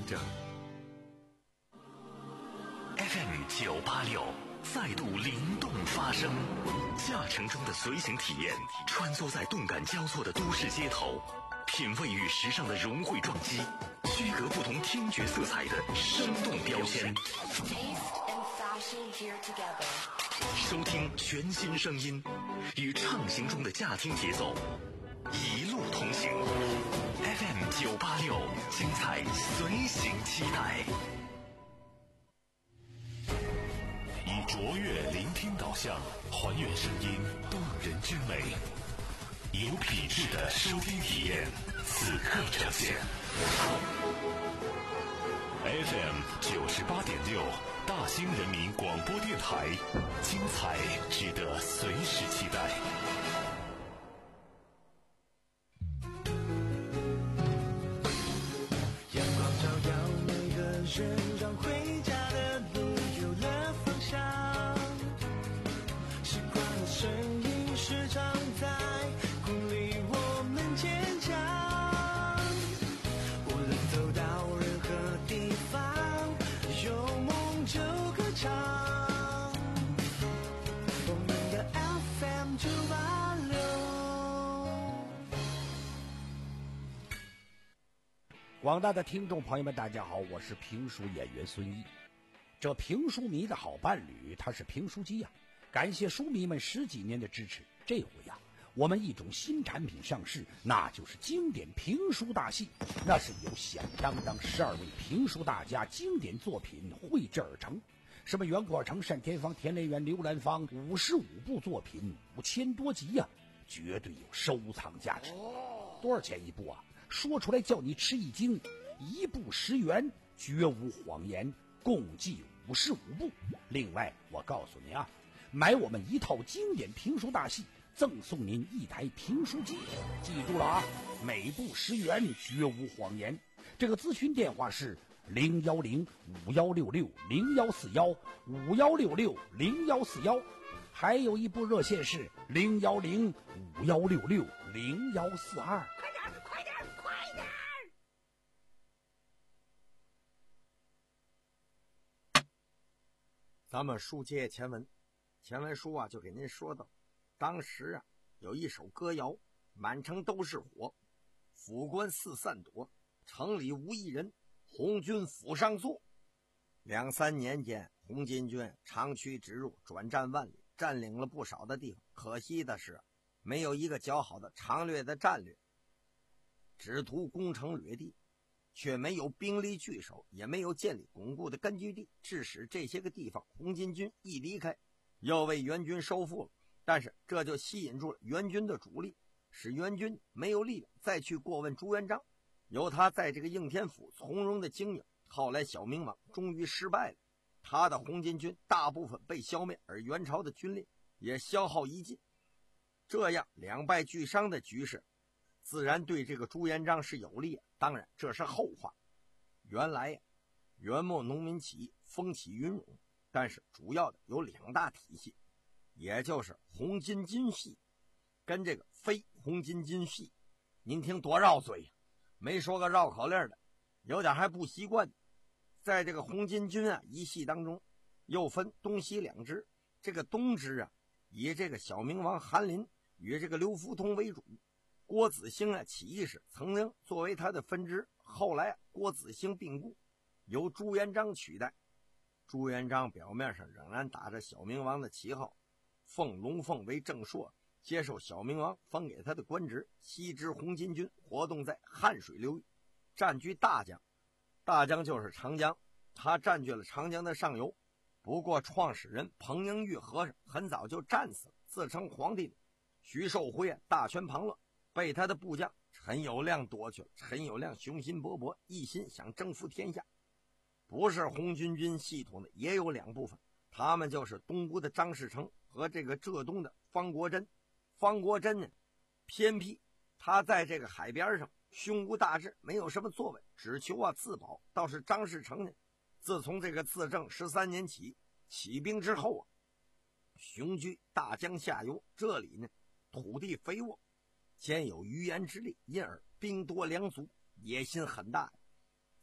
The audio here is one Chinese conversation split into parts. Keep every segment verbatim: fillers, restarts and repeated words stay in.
着。F M 九八六再度灵动发声，驾乘中的随行体验，穿梭在动感交错的都市街头，品味与时尚的融汇撞击，区隔不同听觉色彩的生动标签。收听全新声音，与畅行中的驾听节奏，一路同行。F M 九八六，精彩随行期待。以卓越聆听导向，还原声音动人之美，有品质的收听体验，此刻呈现。F M 九十八点六，大兴人民广播电台，精彩值得随时期待。 阳光照耀每个人，让回家的路有了方向。习惯的声音时常在鼓励我们坚强。无论走到任何地方，有梦就歌唱。我们的 F M 九八六。 广大的听众朋友们，大家好，我是评书演员孙一。这评书迷的好伴侣，他是评书机呀、啊。感谢书迷们十几年的支持。这回呀、啊，我们一种新产品上市，那就是经典评书大戏。那是由响当当十二位评书大家经典作品绘制而成。什么袁国成、单田芳、田连元、刘兰芳，五十五部作品，五千多集呀、啊，绝对有收藏价值。多少钱一部啊？说出来叫你吃一惊，一部十元，绝无谎言，共计五十五部。另外我告诉您啊，买我们一套经典评书大戏，赠送您一台评书机。记住了啊，每部十元，绝无谎言。这个咨询电话是零幺零五幺六六零幺四幺五幺六六零幺四幺，还有一部热线是零幺零五幺六六零幺四二。快点，快点，快点！ 咱们书接前文，前文书啊就给您说到，当时啊有一首歌谣，满城都是火，府官四散躲，城里无一人，红军府上坐。两三年间，红巾军长驱直入，转战万里，占领了不少的地方。可惜的是，没有一个较好的长略的战略，只图攻城掠地，却没有兵力据守，也没有建立巩固的根据地，致使这些个地方红巾军一离开，又为援军收复了。但是这就吸引住了援军的主力，使援军没有力量再去过问朱元璋。由他在这个应天府从容的经营，后来小明王终于失败了，他的红巾军大部分被消灭，而元朝的军力也消耗一尽。这样两败俱伤的局势，自然对这个朱元璋是有利。当然这是后话。原来呀，元末农民起义风起云涌，但是主要的有两大体系，也就是红巾军系跟这个非红巾军系。您听多绕嘴呀，没说个绕口令的，有点还不习惯。在这个红巾军啊一系当中，又分东西两支。这个东支啊，以这个小明王韩林与这个刘福通为主。郭子兴啊起义时曾经作为他的分支，后来、啊、郭子兴病故，由朱元璋取代。朱元璋表面上仍然打着小明王的旗号，奉龙凤为正朔，接受小明王分给他的官职。西支红巾军活动在汉水流域，占据大江，大江就是长江，他占据了长江的上游。不过创始人彭英玉和尚很早就战死了，自称皇帝的徐寿辉啊大权旁落，被他的部将陈友谅夺去了。陈友谅雄心勃勃，一心想征服天下。不是红巾军系统的也有两部分，他们就是东吴的张士诚和这个浙东的方国珍。方国珍呢偏僻，他在这个海边上胸无大志，没有什么作为，只求啊自保。倒是张士诚呢，自从这个自政十三年起起兵之后啊，雄居大江下游，这里呢土地肥沃，兼有鱼盐之力，因而兵多粮足，野心很大。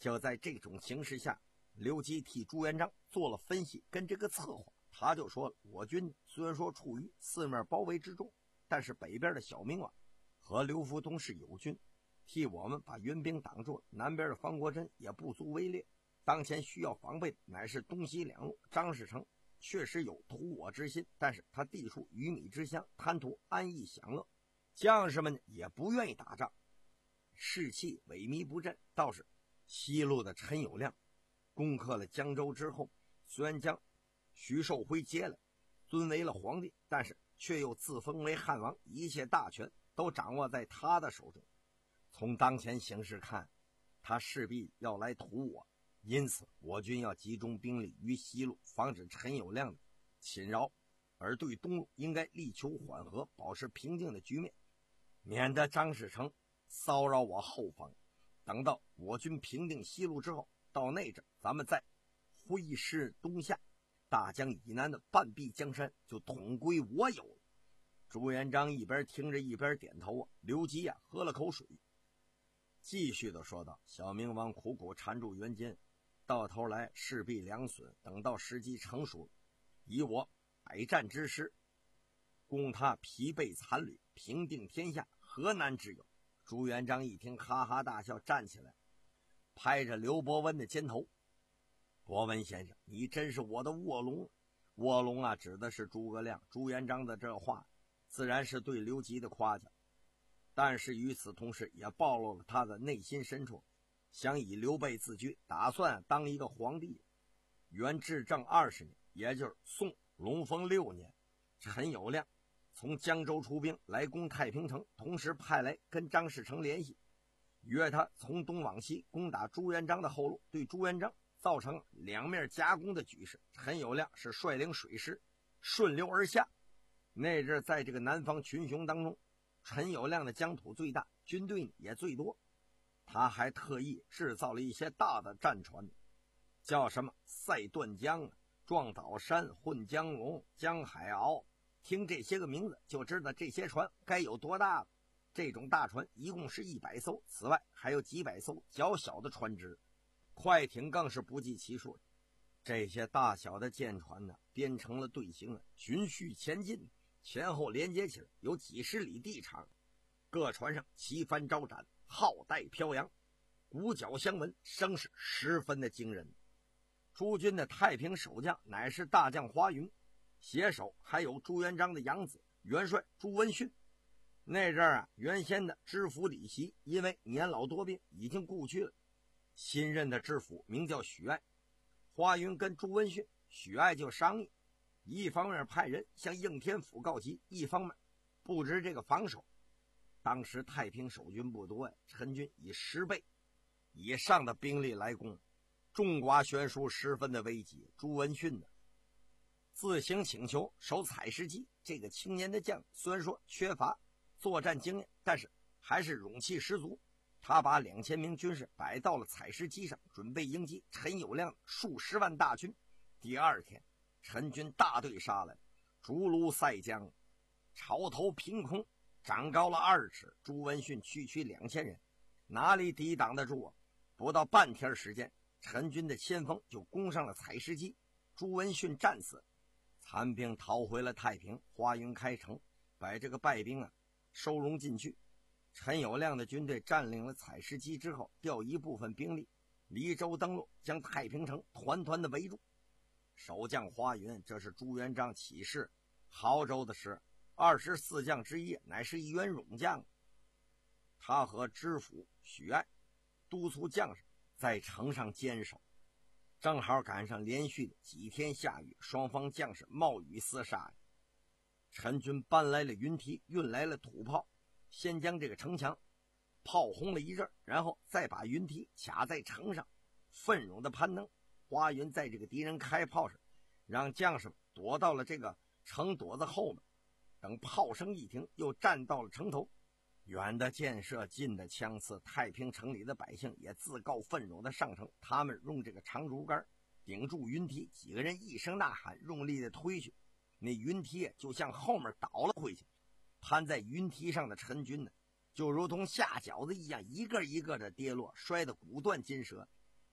就在这种形势下，刘基替朱元璋做了分析跟这个策划。他就说了，我军虽然说处于四面包围之中，但是北边的小明王和刘福通是友军，替我们把援兵挡住了，南边的方国珍也不足为猎。当前需要防备的乃是东西两路。张士诚确实有图我之心，但是他地处鱼米之乡，贪图安逸享乐，将士们也不愿意打仗，士气萎靡不振。倒是西路的陈友谅攻克了江州之后，虽然将徐寿辉接来尊为了皇帝，但是却又自封为汉王，一切大权都掌握在他的手中。从当前形势看，他势必要来屠我，因此我军要集中兵力于西路，防止陈友谅的侵扰，而对东路应该力求缓和，保持平静的局面，免得张士诚骚扰我后方。等到我军平定西路之后，到那阵咱们再挥师东下，大江以南的半壁江山就统归我有了。朱元璋一边听着一边点头啊。刘基啊喝了口水，继续的说道：小明王苦苦缠住援军，到头来势必两损，等到时机成熟，以我百战之师攻他疲惫残旅，平定天下，何难之有？朱元璋一听哈哈大笑，站起来拍着刘伯温的肩头：伯温先生，你真是我的卧龙。卧龙啊指的是诸葛亮。朱元璋的这话自然是对刘基的夸奖，但是与此同时也暴露了他的内心深处，想以刘备自居，打算当一个皇帝。元至正二十年，也就是宋隆丰六年，陈友谅从江州出兵来攻太平城，同时派来跟张士诚联系，约他从东往西攻打朱元璋的后路，对朱元璋造成两面夹攻的局势。陈友谅是率领水师顺流而下，那阵在这个南方群雄当中，陈友谅的疆土最大，军队也最多。他还特意制造了一些大的战船，叫什么赛断江啊、撞岛山、混江龙、江海鳌，听这些个名字就知道这些船该有多大了。这种大船一共是一百艘，此外还有几百艘较小的船只，快艇更是不计其数。这些大小的舰船呢，编成了队形啊，循序前进，前后连接起来，有几十里地长。各船上旗帆招展，号带飘扬，鼓角相闻，声势十分的惊人。诸军的太平守将乃是大将华云，携手还有朱元璋的养子元帅朱温训。那阵儿啊，原先的知府李袭因为年老多病已经故去了，新任的知府名叫许爱。华云跟朱温训、许爱就商议，一方面派人向应天府告急，一方面布置这个防守。当时太平守军不多呀，陈军以十倍以上的兵力来攻，众寡悬殊，十分的危急。朱温训呢，自行请求守采石矶。这个青年的将虽然说缺乏作战经验，但是还是勇气十足。他把两千名军士摆到了采石矶上，准备迎击陈友谅数十万大军。第二天，陈军大队杀来，逐鹿塞江，潮头凭空长高了二尺。朱温训区区两千人，哪里抵挡得住啊？不到半天时间，陈军的先锋就攻上了采石矶，朱温训战死，残兵逃回了太平。华云开城，把这个败兵啊收容进去。陈友谅的军队占领了采石矶之后，调一部分兵力离州登陆，将太平城团团的围住。守将华云，这是朱元璋起事亳州的时二十四将之一，乃是一员勇将。他和知府许爱督促将士在城上坚守，正好赶上连续的几天下雨，双方将士冒雨厮杀。陈军搬来了云梯，运来了土炮，先将这个城墙炮轰了一阵，然后再把云梯卡在城上，奋勇的攀登。华云在这个敌人开炮时，让将士躲到了这个城垛子后面，等炮声一停，又站到了城头。远的箭射，近的枪刺，太平城里的百姓也自告奋勇的上城。他们用这个长竹竿顶住云梯，几个人一声呐喊，用力的推去，那云梯就向后面倒了回去。攀在云梯上的陈军呢，就如同下饺子一样，一个一个的跌落，摔得骨断筋折。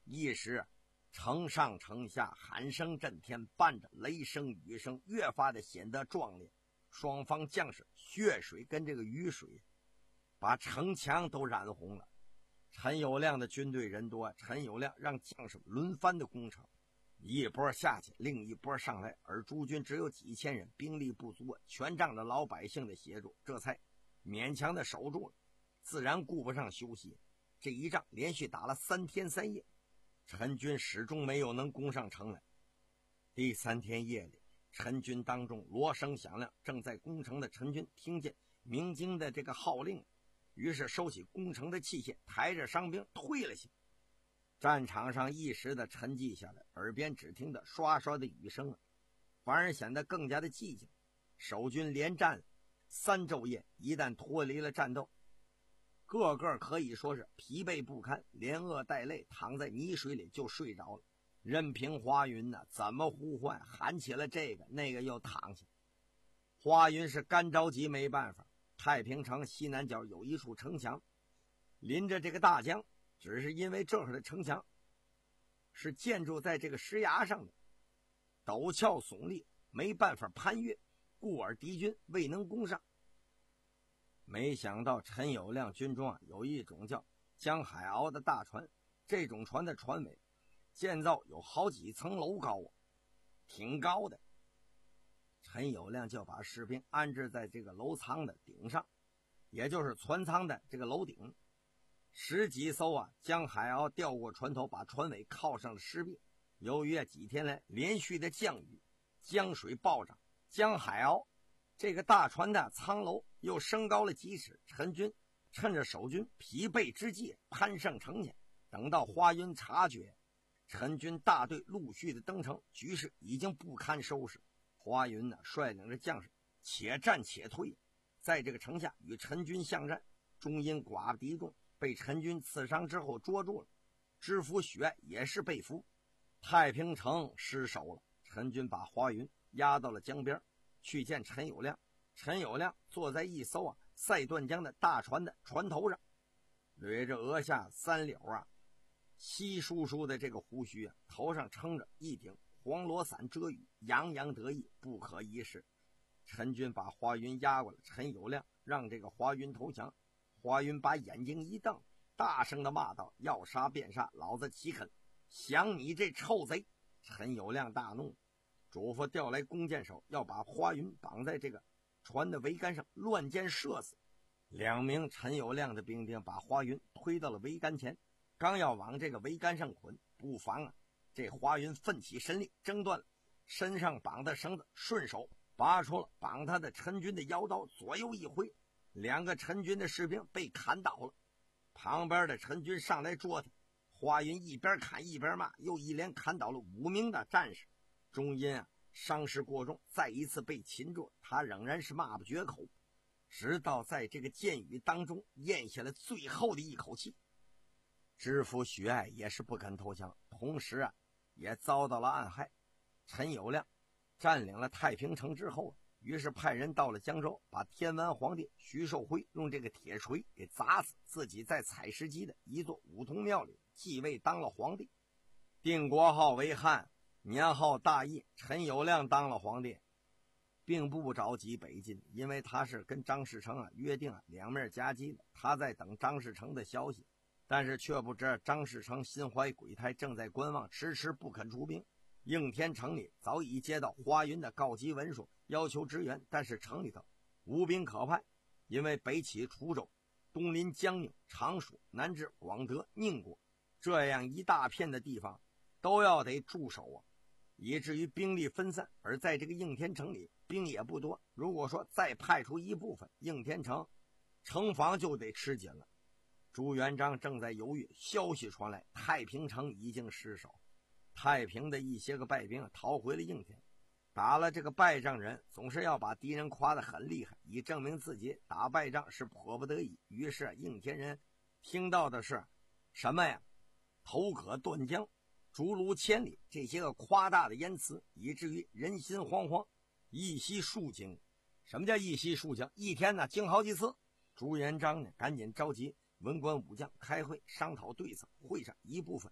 一时城上城下喊声震天，伴着雷声雨声，越发的显得壮烈。双方将士血水跟这个雨水把城墙都染红了。陈友谅的军队人多，陈友谅让将士轮番的攻城，一波下去，另一波上来，而诸军只有几千人，兵力不足，全仗着老百姓的协助，这才勉强的守住了，自然顾不上休息。这一仗连续打了三天三夜，陈军始终没有能攻上城来。第三天夜里，陈军当中锣声响亮，正在攻城的陈军听见鸣金的这个号令，于是收起攻城的器械，抬着伤兵退了去。战场上一时的沉寂下来，耳边只听得刷刷的雨声啊，反而显得更加的寂静。守军连战三昼夜，一旦脱离了战斗，个个可以说是疲惫不堪，连饿带累，躺在泥水里就睡着了。任凭花云呢、啊、怎么呼唤，喊起了这个那个又躺下。花云是干着急没办法。太平城西南角有一处城墙，临着这个大江，只是因为这儿的城墙是建筑在这个石崖上的，陡峭耸立，没办法攀越，故而敌军未能攻上。没想到陈友谅军中啊有一种叫江海鳌的大船，这种船的船尾建造有好几层楼高啊，挺高的。陈友谅就把士兵安置在这个楼舱的顶上，也就是船舱的这个楼顶。十几艘啊江海鳌调过船头，把船尾靠上了石壁。由于几天来连续的降雨，江水暴涨，江海鳌这个大船的舱楼又升高了几尺。陈军趁着守军疲惫之际攀上城前，等到花云察觉，陈军大队陆续的登城，局势已经不堪收拾。花云呢率领着将士且战且退，在这个城下与陈军相战，终因寡不敌众，被陈军刺伤之后捉住了。知府许爱也是被俘，太平城失守了。陈军把花云押到了江边，去见陈友谅。陈友谅坐在一艘啊塞断江的大船的船头上，捋着额下三绺啊稀疏疏的这个胡须啊，头上撑着一顶黄罗伞遮雨，洋洋得意，不可一世。陈军把花云押过来，陈友谅让这个花云投降。花云把眼睛一瞪，大声的骂道：“要杀便杀，老子岂肯降你这臭贼！”陈友谅大怒，嘱咐调来弓箭手，要把花云绑在这个船的桅杆上乱箭射死。两名陈友谅的兵丁把花云推到了桅杆前，刚要往这个桅杆上捆，不妨啊这花云奋起神力，挣断了身上绑的绳子，顺手拔出了绑他的陈军的腰刀，左右一挥，两个陈军的士兵被砍倒了。旁边的陈军上来捉他，花云一边砍一边骂，又一连砍倒了五名的战士。终因啊伤势过重，再一次被擒住，他仍然是骂不绝口，直到在这个箭雨当中咽下了最后的一口气。知府许爱也是不肯投降，同时啊也遭到了暗害。陈友谅占领了太平城之后，于是派人到了江州，把天完皇帝徐寿辉用这个铁锤给砸死，自己在采石矶的一座梧桐庙里继位当了皇帝，定国号为汉，年号大义。陈友谅当了皇帝，并不着急北进，因为他是跟张士诚啊约定啊两面夹击的，他在等张士诚的消息，但是却不知张士诚心怀鬼胎，正在观望，迟迟不肯出兵。应天城里早已接到花云的告急文书，要求支援，但是城里头无兵可派，因为北起滁州，东临江宁、常熟，南至广德、宁国，这样一大片的地方都要得驻守啊，以至于兵力分散。而在这个应天城里兵也不多，如果说再派出一部分，应天城城防就得吃紧了。朱元璋正在犹豫，消息传来，太平城已经失守。太平的一些个败兵逃回了应天，打了这个败仗人总是要把敌人夸得很厉害，以证明自己打败仗是迫不得已。于是应天人听到的是什么呀？头可断江，逐鹿千里，这些个夸大的言辞，以至于人心惶惶，一夕数惊。什么叫一夕数惊？一天呢惊好几次。朱元璋呢赶紧召集文官武将开会商讨对策，会上一部分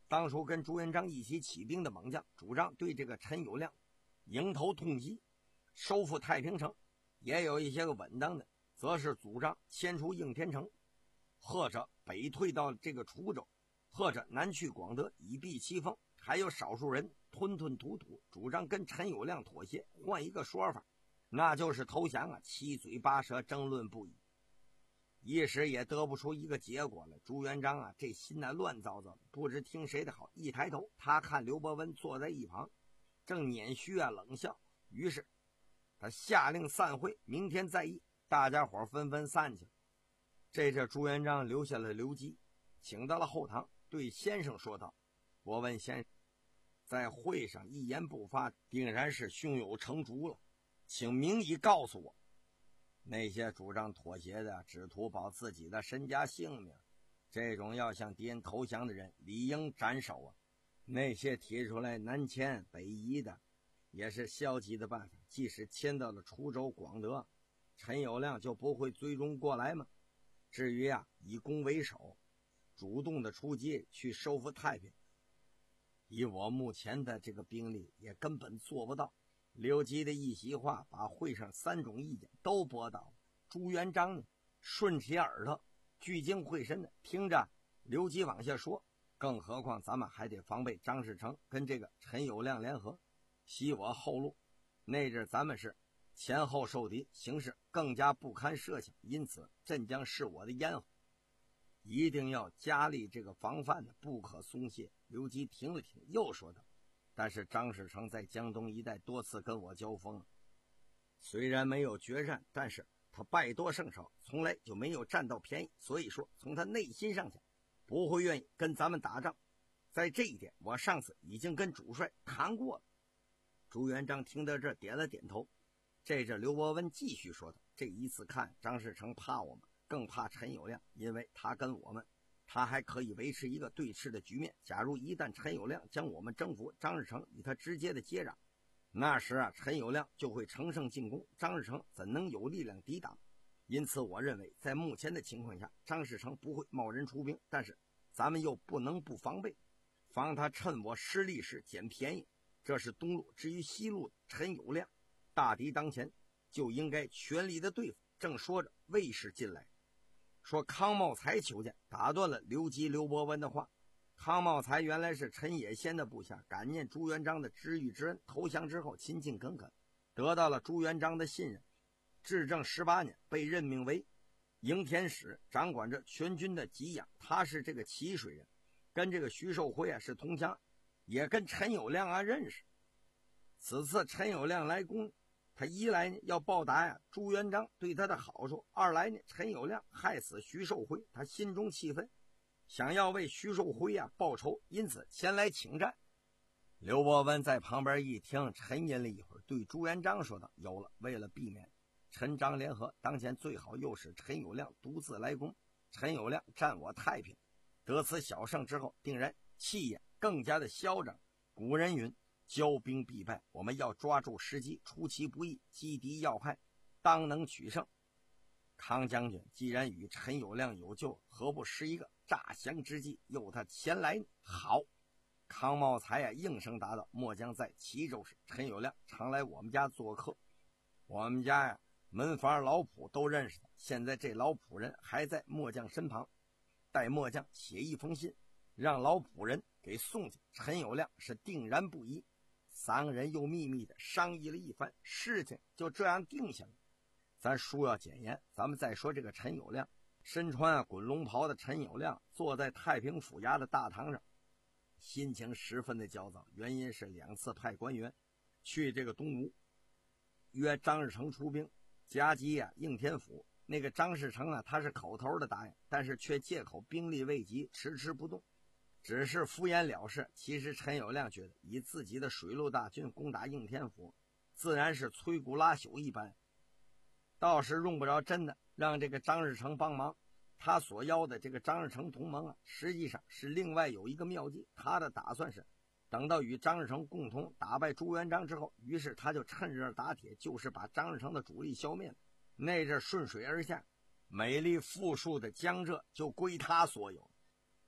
当初跟朱元璋一起起兵的猛将，主张对这个陈友谅迎头痛击，收复太平城。也有一些个稳当的，则是主张迁出应天城，或者北退到这个滁州，或者南去广德以避其锋。还有少数人吞吞吐吐，主张跟陈友谅妥协。换一个说法，那就是投降啊，七嘴八舌，争论不已，一时也得不出一个结果来。朱元璋啊，这心呢乱糟糟的，不知听谁的好。一抬头，他看刘伯温坐在一旁，正捻须啊冷笑。于是他下令散会，明天再议。大家伙纷纷散去。这这朱元璋留下了刘基，请到了后堂，对先生说道：“伯温先生，在会上一言不发，定然是胸有成竹了，请明义告诉我，那些主张妥协的，只图保自己的身家性命，这种要向敌人投降的人，理应斩首啊！那些提出来南迁北移的，也是消极的办法。即使迁到了滁州、广德，陈友谅就不会追踪过来吗？至于啊，以攻为守，主动的出击去收复太平，以我目前的这个兵力，也根本做不到。”刘基的一席话，把会上三种意见都驳倒了。朱元璋呢，顺起耳朵，聚精会神的听着刘基往下说。更何况咱们还得防备张士诚跟这个陈友谅联合，袭我后路。那阵咱们是前后受敌，形势更加不堪设想，因此朕将是我的咽喉，一定要加力这个防范的，不可松懈。刘基停了停，又说道：“但是张士诚在江东一带多次跟我交锋，虽然没有决战，但是他败多胜少，从来就没有占到便宜。所以说，从他内心上讲，不会愿意跟咱们打仗。在这一点，我上次已经跟主帅谈过了。”朱元璋听到这儿点了点头。这阵刘伯温继续说道：“这一次看张士诚怕我们，更怕陈友谅，因为他跟我们，他还可以维持一个对峙的局面。假如一旦陈友谅将我们征服，张士诚与他直接的接壤，那时啊，陈友谅就会乘胜进攻，张士诚怎能有力量抵挡？因此我认为，在目前的情况下，张士诚不会贸然出兵，但是咱们又不能不防备，防他趁我失利时捡便宜。这是东路。至于西路的陈友谅，大敌当前，就应该全力的对付。”正说着，卫士进来，说康茂才求见，打断了刘基、刘伯温的话。康茂才原来是陈野先的部下，感念朱元璋的知遇之恩，投降之后勤勤恳恳，得到了朱元璋的信任。至正十八年，被任命为营田使，掌管着全军的给养。他是这个祁水人，跟这个徐寿辉啊是同乡，也跟陈友谅啊认识。此次陈友谅来攻，他一来呢要报答呀朱元璋对他的好处，二来呢陈友谅害死徐寿辉，他心中气愤，想要为徐寿辉啊报仇，因此前来请战。刘伯温在旁边一听，沉吟了一会儿，对朱元璋说道：“有了，为了避免陈张联合，当前最好诱使陈友谅独自来攻，陈友谅占我太平，得此小胜之后，定然气焰更加的嚣张。古人云，骄兵必败，我们要抓住时机，出其不意，击敌要害，当能取胜。康将军既然与陈友谅有救，何不施一个诈降之计，诱他前来呢？”好。康茂才呀应声答道：“末将在齐州时，陈友谅常来我们家做客，我们家呀门房老仆都认识他。现在这老仆人还在末将身旁，待末将写一封信，让老仆人给送去。陈友谅是定然不依。”三个人又秘密的商议了一番，事情就这样定下了。咱书要简言，咱们再说这个陈友谅。身穿啊滚龙袍的陈友谅坐在太平府衙的大堂上，心情十分的焦躁。原因是两次派官员去这个东吴，约张士诚出兵夹击啊应天府。那个张士诚啊，他是口头的答应，但是却借口兵力未及，迟迟不动，只是敷衍了事。其实陈友谅觉得，以自己的水陆大军攻打应天府，自然是摧枯拉朽一般，倒是用不着真的让这个张士诚帮忙。他所要的这个张士诚同盟啊，实际上是另外有一个妙计。他的打算是，等到与张士诚共同打败朱元璋之后，于是他就趁热打铁，就是把张士诚的主力消灭了。那阵顺水而下，美丽富庶的江浙就归他所有。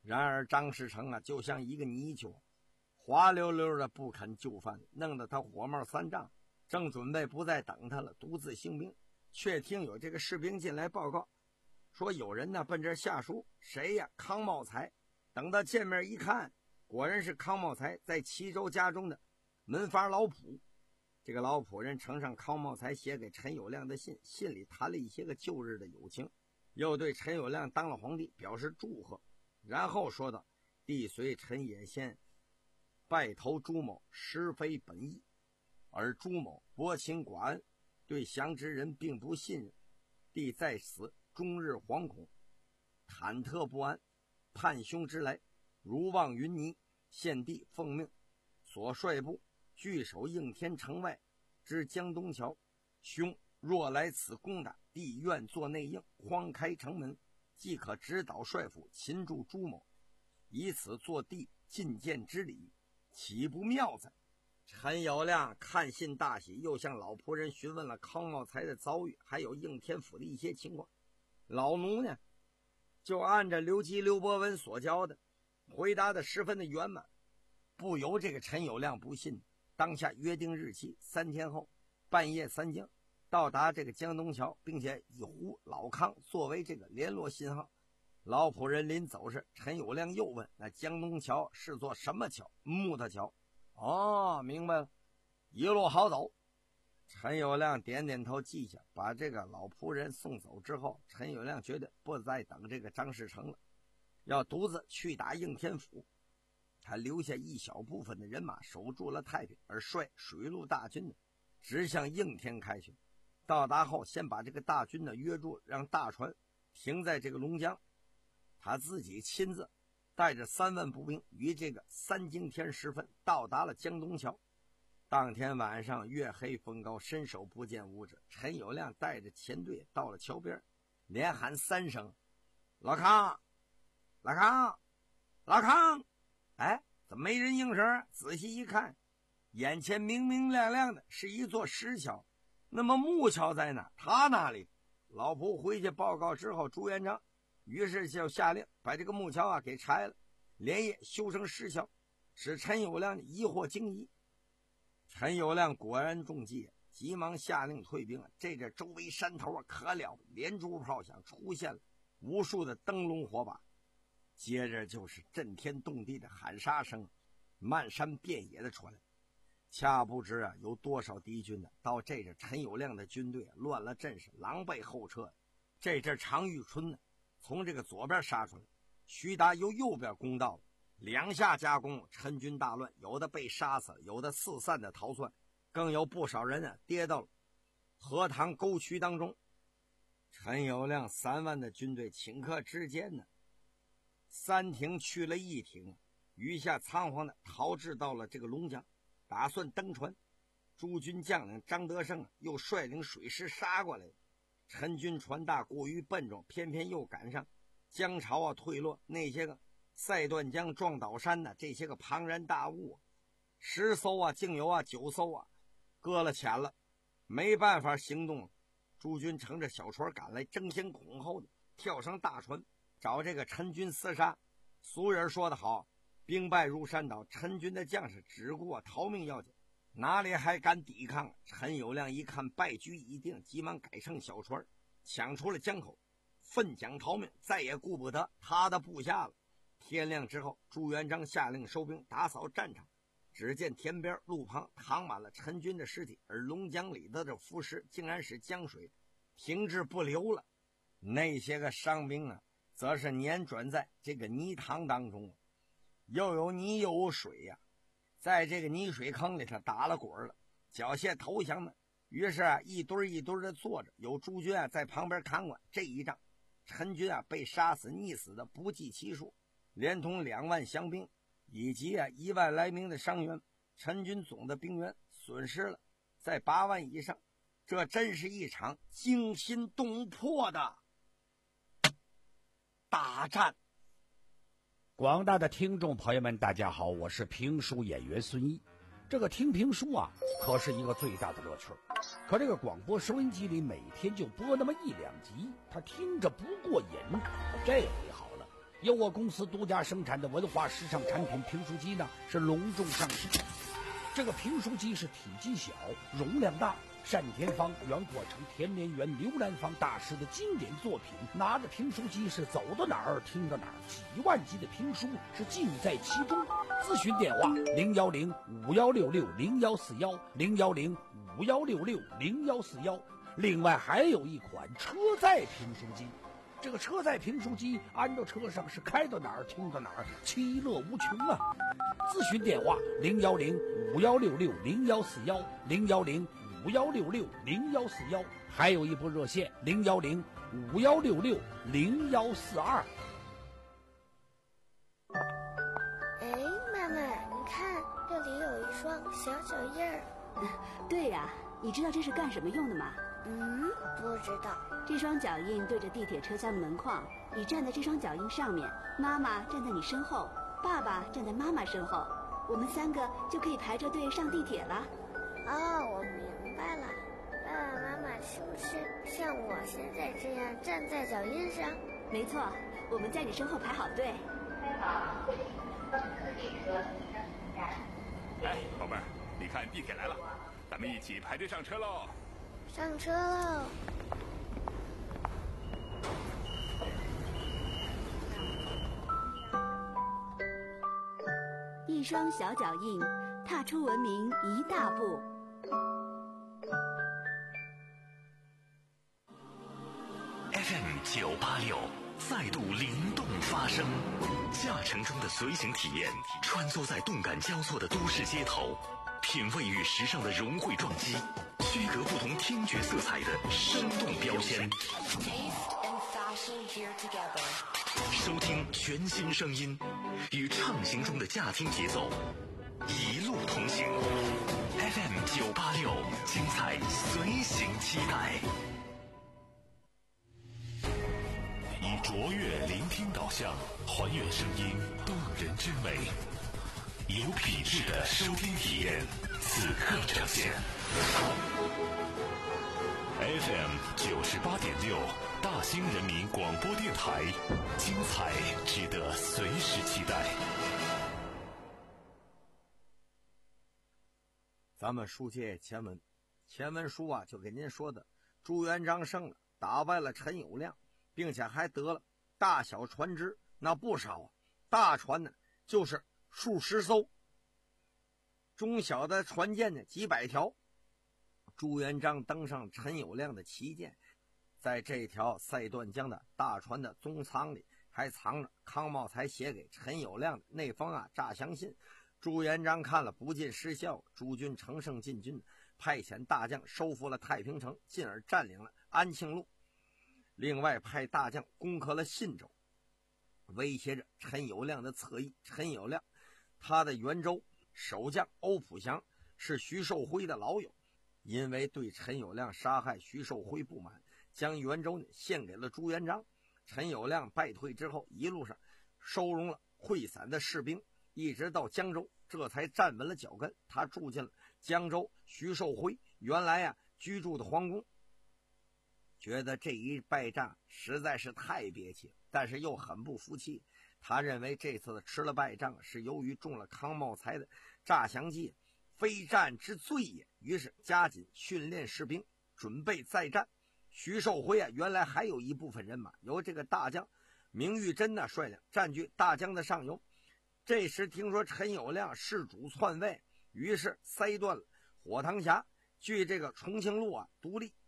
然而张士诚啊，就像一个泥鳅，滑溜溜的不肯就范，弄得他火冒三丈，正准备不再等他了，独自行兵，却听有这个士兵进来报告，说有人呢奔这下书，谁呀？康茂才。等到见面一看，果然是康茂才在齐州家中的门阀老仆。这个老仆人呈上康茂才写给陈友谅的信，信里谈了一些个旧日的友情，又对陈友谅当了皇帝表示祝贺，然后说道：帝随陈野先拜投朱某，实非本意，而朱某薄情寡恩，对降之人并不信任，帝在此终日惶恐，忐忑不安，叛凶之来如望云霓，献帝奉命所率部据守应天城外之江东桥，兄若来此攻打，帝愿做内应，荒开城门，即可指导帅府擒住朱某，以此做帝觐见之礼，岂不妙哉？陈友谅看信大喜，又向老仆人询问了康茂才的遭遇，还有应天府的一些情况。老奴呢，就按照刘基、刘伯温所教的，回答的十分的圆满，不由这个陈友谅不信。当下约定日期，三天后半夜三更到达这个江东桥，并且以呼老康作为这个联络信号。老仆人临走时，陈友谅又问：那江东桥是座什么桥？木头桥。哦，明白了，一路好走。陈友谅点点头记下，把这个老仆人送走之后，陈友谅觉得不再等这个张士诚了，要独自去打应天府。他留下一小部分的人马守住了太平，而率水陆大军呢直向应天开去。到达后，先把这个大军呢约住，让大船停在这个龙江，他自己亲自带着三万步兵于这个三更天时分到达了江东桥。当天晚上月黑风高，伸手不见五指，陈友谅带着前队到了桥边，连喊三声：老康，老康，老康！哎，怎么没人应声？仔细一看，眼前明明亮亮的是一座石桥，那么木桥在哪？他那里？老仆回去报告之后，朱元璋于是就下令把这个木桥啊给拆了，连夜修成石桥，使陈友谅疑惑惊疑。陈友谅果然中计，急忙下令退兵。这这周围山头啊可了，连珠炮响，出现了无数的灯笼火把，接着就是震天动地的喊杀声，漫山遍野的传来。恰不知啊有多少敌军呢，到这阵陈友谅的军队乱了阵势，狼狈后撤。这阵常遇春呢从这个左边杀出来，徐达由右边攻到了，两下夹攻，陈军大乱，有的被杀死，有的四散的逃窜，更有不少人啊跌到了荷塘沟渠当中。陈友谅三万的军队顷刻之间呢，三挺去了一挺，余下仓皇的逃至到了这个龙江，打算登船。诸军将领张德胜又率领水师杀过来了。陈军船大过于笨重，偏偏又赶上江潮啊退落，那些个塞断江、撞岛山的这些个庞然大物啊，十艘啊竟有啊九艘啊搁了浅了，没办法行动了。诸军乘着小船赶来，争先恐后的跳上大船找这个陈军厮杀。俗人说得好，兵败如山倒，陈军的将士只顾逃命要紧，哪里还敢抵抗？陈友谅一看败局已定，急忙改乘小船抢出了江口，奋桨逃命，再也顾不得他的部下了。天亮之后，朱元璋下令收兵，打扫战场。只见田边路旁躺满了陈军的尸体，而龙江里头的浮尸竟然使江水停滞不流了。那些个伤兵啊，则是碾转在这个泥塘当中，又有泥又有水呀、啊，在这个泥水坑里头打了滚了，缴械投降呢。于是啊，一堆一堆的坐着，有诸军啊在旁边看管。这一仗，陈军啊被杀死溺死的不计其数，连同两万降兵以及啊一万来名的伤员，陈军总的兵员损失了在八万以上。这真是一场惊心动魄的大战。 广大的听众朋友们，大家好，我是评书演员孙一。这个听评书啊，可是一个最大的乐趣。可这个广播收音机里每天就播那么一两集，他听着不过瘾。这回好了， 由我公司独家生产的文化时尚产品评书机呢是隆重上市。这个评书机是体积小，容量大，单田芳、袁国成、田连元、刘兰芳大师的经典作品，拿着评书机是走到哪儿听到哪儿，几万集的评书是尽在其中。咨询电话零幺零五幺六六零幺四幺零幺零五幺六六零幺四幺。另外还有一款车载评书机，这个车载评书机安到车上是开到哪儿听到哪儿，其乐无穷啊！咨询电话零幺零五幺六六零幺四幺零幺零五幺六六零幺四幺，还有一部热线零幺零五幺六六零幺四二。 哎，妈妈，你看这里有一双小脚印儿。 对呀、啊，你知道这是干什么用的吗？ 嗯，不知道。 这双脚印对着地铁车厢的门框，你站在这双脚印上面，妈妈站在你身后，爸爸站在妈妈身后，我们三个就可以排着队上地铁了。 哦，我明白了。爸爸妈妈是不是像我现在这样站在脚印上？ 没错，我们在你身后排好队。 哎，宝贝儿，你看地铁来了，咱们一起排队上车喽！ 上车喽！ 一双小脚印，踏出文明一大步。 F M 九八六再度灵动发声，驾乘中的随行体验，穿梭在动感交错的都市街头，品味与时尚的融汇撞击，区隔不同听觉色彩的生动标签。收听全新声音，与畅行中的驾听节奏，一路同行。F M 九八六，精彩随行期待。以卓越聆听导向，还原声音动人之美，有品质的收听体验，此刻呈现。F M 九十八点六，大兴人民广播电台，精彩值得随时期待。 咱们书接前文，前文书啊就给您说的，朱元璋胜了，打败了陈友谅，并且还得了大小船只，那不少啊。大船呢就是数十艘，中小的船舰呢几百条。朱元璋登上陈友谅的旗舰，在这条塞断江的大船的宗舱里，还藏着康茂才写给陈友谅的那封啊诈降信。朱元璋看了不禁失笑，诸军乘胜进军，派遣大将收复了太平城，进而占领了安庆路。另外派大将攻克了信州，威胁着陈友谅的侧翼。陈友谅他的元州守将欧普祥是徐寿辉的老友，因为对陈友谅杀害徐寿辉不满，将元州呢献给了朱元璋。陈友谅败退之后，一路上收容了溃散的士兵，一直到江州，这才站稳了脚跟。他住进了江州徐寿辉原来呀、啊、居住的皇宫，觉得这一败仗实在是太憋气，但是又很不服气。他认为这次吃了败仗是由于中了康茂才的诈降计，非战之罪也。于是加紧训练士兵，准备再战。徐寿辉啊，原来还有一部分人马由这个大将明玉珍呢率领，占据大江的上游。这时听说陈友谅弑主篡位，于是塞断了火塘峡，据这个重庆路啊独立，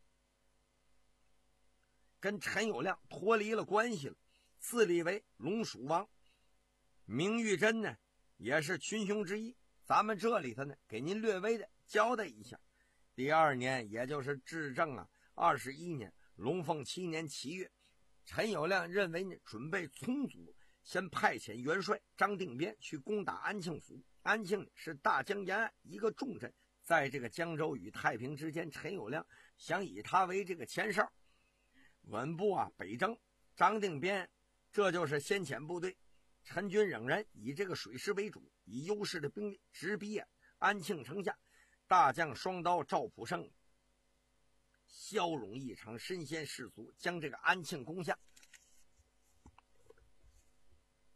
跟陈友谅脱离了关系了，自立为龙蜀王。明玉珍呢也是群雄之一，咱们这里头呢给您略微的交代一下。第二年，也就是至正啊二十一年龙凤七年七月，陈友谅认为呢准备充足，先派遣元帅张定边去攻打安庆府。安庆是大江沿岸一个重镇，在这个江州与太平之间，陈友谅想以他为这个前哨，稳步啊北征。张定边这就是先遣部队，陈军仍然以这个水师为主，以优势的兵力直逼啊安庆城下。大将双刀赵普胜骁勇异常，身先士卒，将这个安庆攻下。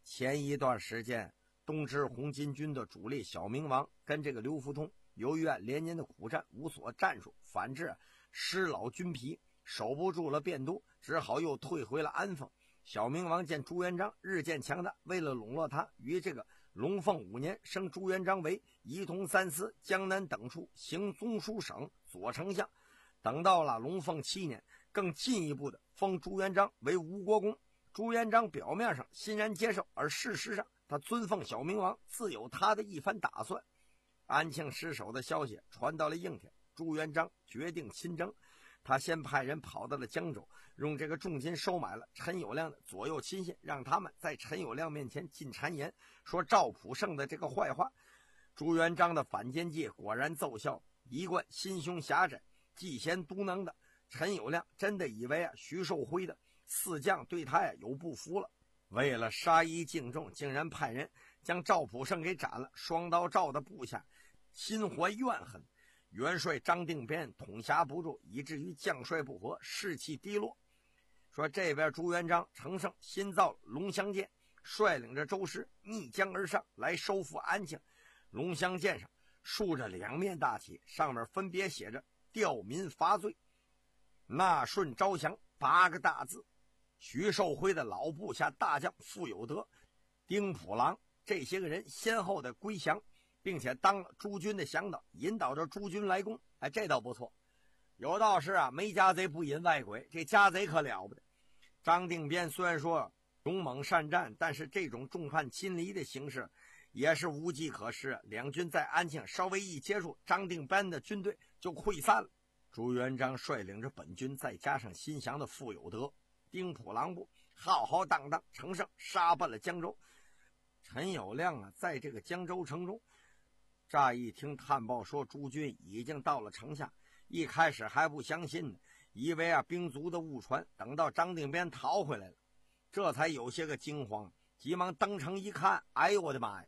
前一段时间，东至红巾军的主力小明王跟这个刘福通由于连年的苦战无所战术，反致失老军疲，守不住了便都，只好又退回了安丰。小明王见朱元璋日渐强大，为了笼络他，于这个龙凤五年升朱元璋为仪同三司、江南等处行中书省左丞相。等到了龙凤七年，更进一步的封朱元璋为吴国公。朱元璋表面上欣然接受，而事实上他尊奉小明王自有他的一番打算。安庆失守的消息传到了应天，朱元璋决定亲征。他先派人跑到了江州，用这个重金收买了陈友谅的左右亲信，让他们在陈友谅面前进谗言，说赵普胜的这个坏话。朱元璋的反间计果然奏效，一贯心胸狭窄、嫉贤妒能的陈友谅真的以为啊徐寿辉的四将对他呀有不服了，为了杀一敬重，竟然派人将赵普胜给斩了。双刀赵的部下心怀怨恨，元帅张定边统辖不住，以至于将帅不和，士气低落。说这边朱元璋乘胜新造龙香舰，率领着周师逆江而上，来收复安庆。龙香舰上竖着两面大旗，上面分别写着吊民伐罪、纳顺招降八个大字。徐寿辉的老部下大将傅有德、丁普郎这些个人先后的归降，并且当了诸军的向导，引导着诸军来攻。哎，这倒不错。有道是啊，没家贼不引外鬼，这家贼可了不得。张定边虽然说勇猛善战，但是这种众叛亲离的形式也是无计可施。两军在安庆稍微一接触，张定边的军队就溃散了。朱元璋率领着本军，再加上新降的傅有德、丁普郎部，浩浩荡荡乘胜杀奔了江州。陈友谅啊，在这个江州城中，乍一听探报说诸军已经到了城下，一开始还不相信呢，以为啊兵卒的误传。等到张定边逃回来了，这才有些个惊慌，急忙登城一看，哎呦我的妈呀！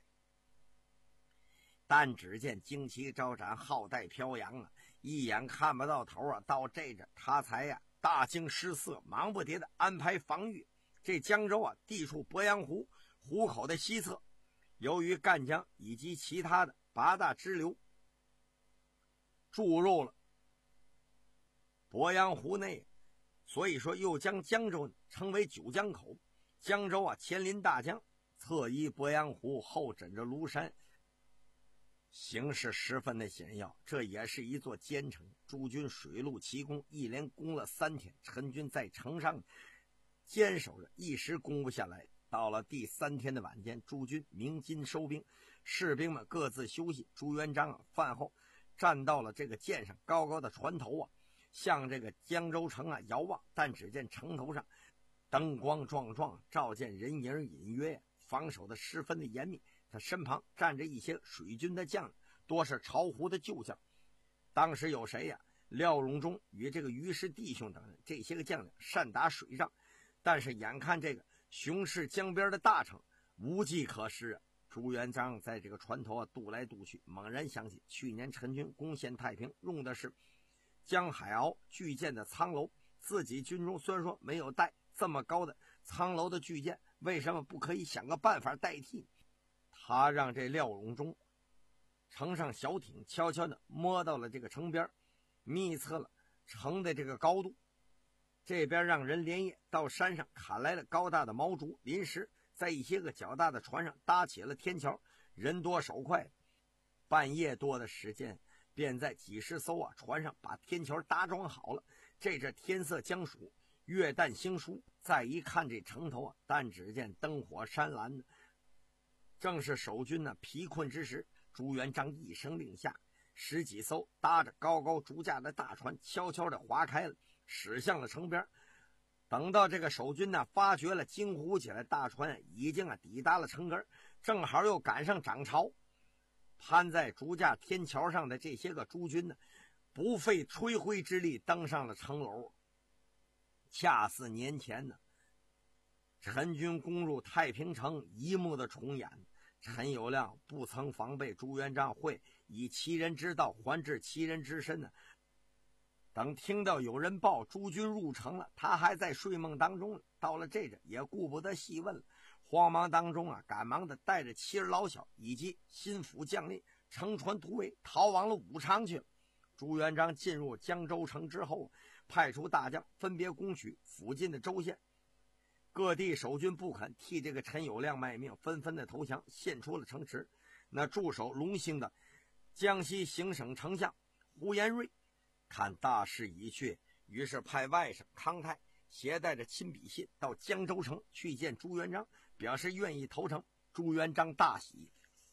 但只见旌旗招展，号带飘扬啊，一眼看不到头啊。到这着他才呀、啊、大惊失色，忙不迭的安排防御。这江州啊地处鄱阳湖湖口的西侧，由于赣江以及其他的八大支流注入了鄱阳湖内，所以说又将江州称为九江口。江州啊前临大江，侧依鄱阳湖，后枕着庐山，形势十分的险要。这也是一座坚城，诸军水陆齐攻，一连攻了三天，陈军在城上坚守着，一时攻不下来。到了第三天的晚间，诸军鸣金收兵，士兵们各自休息。朱元璋啊饭后站到了这个舰上高高的船头啊，向这个江州城啊遥望，但只见城头上灯光壮壮，照见人影隐约，防守的十分的严密。他身旁站着一些水军的将领，多是巢湖的旧将。当时有谁呀、啊？廖荣忠与这个于氏弟兄等人，这些个将领善打水仗，但是眼看这个雄视江边的大城无计可施啊！朱元璋在这个船头啊渡来渡去，猛然想起去年陈军攻陷太平用的是江海鳌巨舰的舱楼，自己军中虽然说没有带这么高的舱楼的巨舰，为什么不可以想个办法代替？他让这廖荣忠乘上小艇，悄悄地摸到了这个城边，密测了城的这个高度。这边让人连夜到山上砍来了高大的毛竹，临时在一些个较大的船上搭起了天桥。人多手快，半夜多的时间，便在几十艘啊船上把天桥搭装好了。这阵天色将曙，月旦星疏，再一看这城头啊，但只见灯火山蓝呢，正是守军呢疲困之时。朱元璋一声令下，十几艘搭着高高竹架的大船悄悄地划开了，驶向了城边。等到这个守军呢发觉了，惊呼起来，大船已经啊抵达了城根，正好又赶上涨潮。攀在竹架天桥上的这些个诸军呢，不费吹灰之力登上了城楼。恰似年前呢陈军攻入太平城一幕的重演。陈友谅不曾防备朱元璋会以其人之道还治其人之身呢。等听到有人报诸军入城了，他还在睡梦当中了。到了这阵也顾不得细问了， 慌忙当中啊，赶忙的带着妻儿老小以及心腹将领乘船突围，逃往了武昌去了。朱元璋进入江州城之后，派出大将分别攻取附近的州县，各地守军不肯替这个陈友谅卖命，纷纷的投降，献出了城池。那驻守龙兴的江西行省丞相胡延瑞看大势已去，于是派外甥康泰携带着亲笔信到江州城去见朱元璋，表示愿意投诚。朱元璋大喜，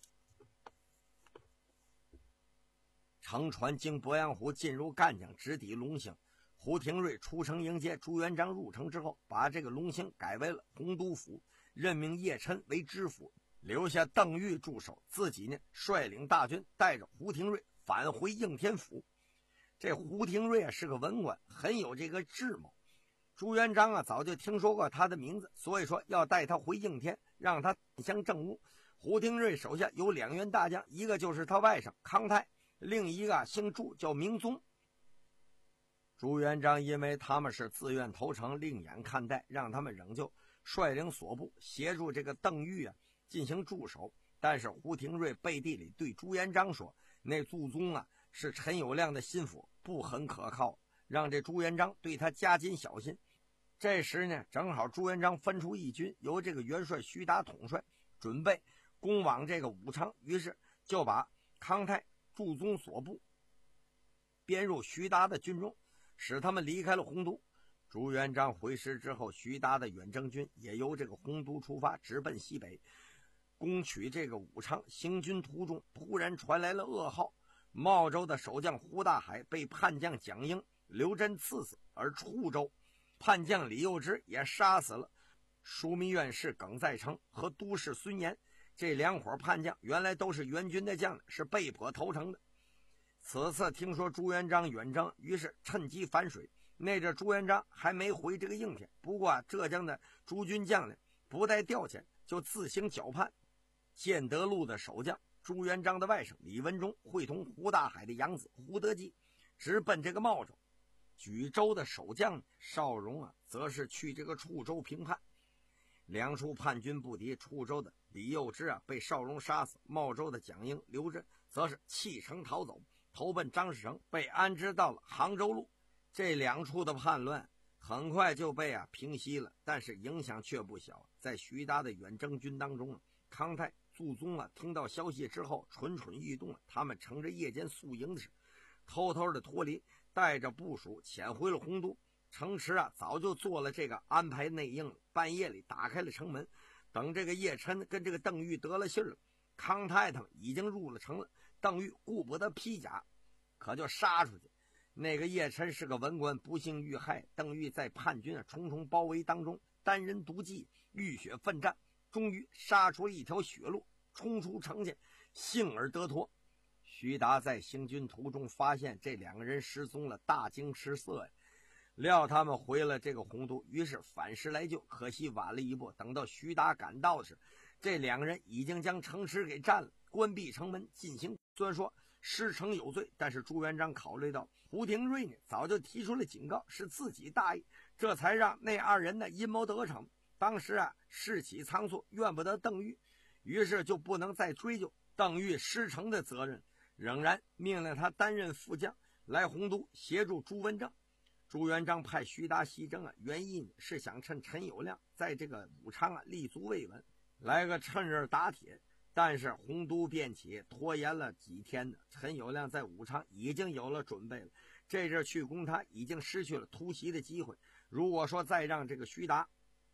乘船经鄱阳湖进入赣江，直抵龙兴。胡廷瑞出城迎接朱元璋入城之后，把这个龙兴改为了洪都府，任命叶琛为知府，留下邓愈驻守，自己呢率领大军带着胡廷瑞返回应天府。这胡廷瑞啊是个文官，很有这个智谋。朱元璋啊早就听说过他的名字，所以说要带他回应天，让他相政务。胡廷瑞手下有两员大将，一个就是他外甥康泰，另一个姓朱，叫明宗。朱元璋因为他们是自愿投诚，另眼看待，让他们仍旧率领所部协助这个邓愈啊进行驻守。但是胡廷瑞背地里对朱元璋说，那祖宗啊是陈友谅的心腹，不很可靠，让这朱元璋对他加紧小心。这时呢，正好朱元璋分出义军，由这个元帅徐达统帅，准备攻往这个武昌，于是就把康泰、祝宗所部编入徐达的军中，使他们离开了洪都。朱元璋回师之后，徐达的远征军也由这个洪都出发，直奔西北，攻取这个武昌。行军途中，突然传来了噩耗，茂州的守将胡大海被叛将蒋英、刘真刺死，而处州叛将李幼之也杀死了。枢密院士耿在成和都师孙延这两伙叛将原来都是元军的将领，是被迫投诚的。此次听说朱元璋远征，于是趁机反水。那阵朱元璋还没回这个应天，不过、啊、浙江的诸军将领不带调遣，就自行剿叛。建德路的守将朱元璋的外甥李文忠会同胡大海的养子胡德基直奔这个茂州。莒州的守将邵荣啊，则是去这个处州平叛。两处叛军不敌，处州的李幼之啊被邵荣杀死，茂州的蒋英、刘真则是弃城逃走，投奔张士诚，被安置到了杭州路。这两处的叛乱很快就被啊平息了，但是影响却不小。在徐达的远征军当中啊，康泰、祝宗啊听到消息之后蠢蠢欲动了，他们乘着夜间宿营的事，偷偷的脱离，带着部属潜回了洪都。城池啊早就做了这个安排内应了，半夜里打开了城门。等这个叶琛跟这个邓愈得了信了，康泰他们已经入了城了，邓愈顾不得披甲，可就杀出去。那个叶琛是个文官，不幸遇害。邓愈在叛军啊重重包围当中，单人独骑，浴血奋战，终于杀出了一条血路，冲出城去，幸而得脱。徐达在行军途中发现这两个人失踪了，大惊失色呀，料他们回了这个洪都，于是反师来救，可惜晚了一步。等到徐达赶到时，这两个人已经将城池给占了，关闭城门进行。虽然说失城有罪，但是朱元璋考虑到胡廷瑞呢早就提出了警告，是自己大意，这才让那二人的阴谋得逞。当时啊事起仓促，怨不得邓愈，于是就不能再追究邓愈失城的责任，仍然命令他担任副将，来洪都协助朱文正。朱元璋派徐达西征啊，原意是想趁陈友谅在这个武昌啊立足未稳，来个趁热打铁。但是洪都变起，拖延了几天呢，陈友谅在武昌已经有了准备了，这阵去攻他已经失去了突袭的机会。如果说再让这个徐达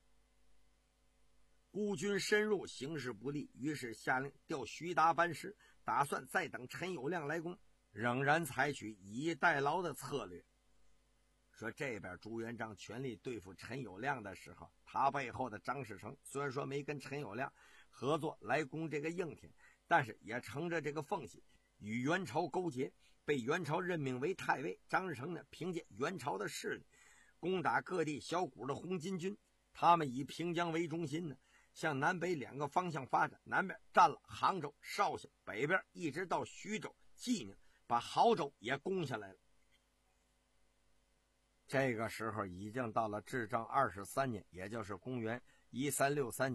孤军深入，形势不利，于是下令调徐达班师，打算再等陈友谅来攻，仍然采取以逸待劳的策略。说这边朱元璋全力对付陈友谅的时候，他背后的张士诚虽然说没跟陈友谅合作来攻这个应天，但是也乘着这个缝隙与元朝勾结，被元朝任命为太尉。张士诚呢，凭借元朝的势力攻打各地小股的红巾军，他们以平江为中心呢，向南北两个方向发展，南边占了杭州、绍兴，北边一直到徐州、济宁，把亳州也攻下来了。这个时候已经到了至正二十三年，也就是公元一三六三年。